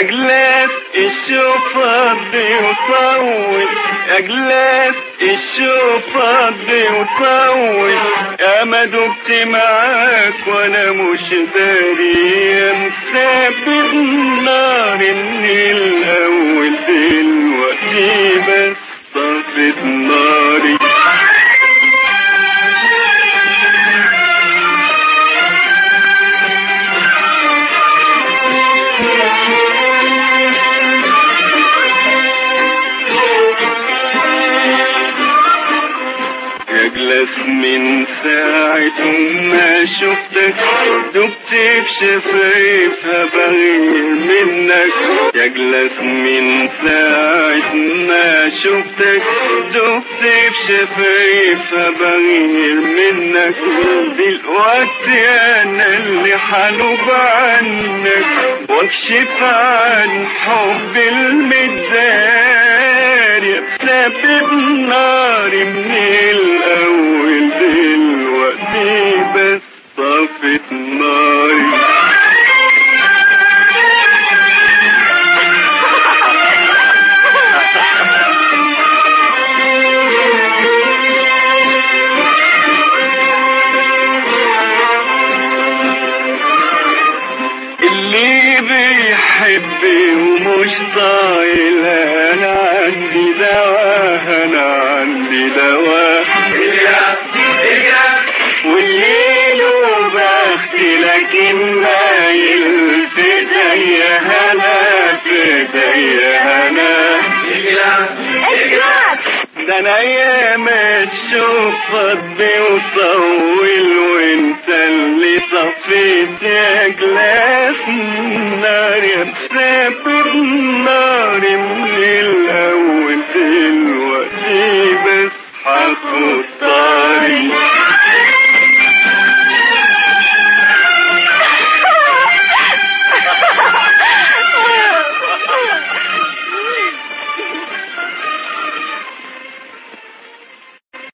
جلاس الشوف فضي وطول، يا جلاس الشوف فضي وطول، يا ما دبت معاك وانا مش داري، مسبب نار من الاول، دلوقتي بس طفت ناري. يا جلاس من ساعة ما شفتك دبت بشفايفها بغير منك، يا جلاس من ساعة ما شفتك دبت بشفايفها بغير منك، دلوقتي انا اللي حنوب عنك واكشف عن حب المداري، سبب ناري من الاول، دلوقتي بس طفت ناري. اللي بيحب ومش طايل انا عندي دواء، انا عندي دواء، والليل وبختي لكن مايل في ايديا هنا، في ايديا هنا. ده انا ايام الشوف فضي وطول، وانت اللي طفيت يا جلاس نار، يا مسافر نار.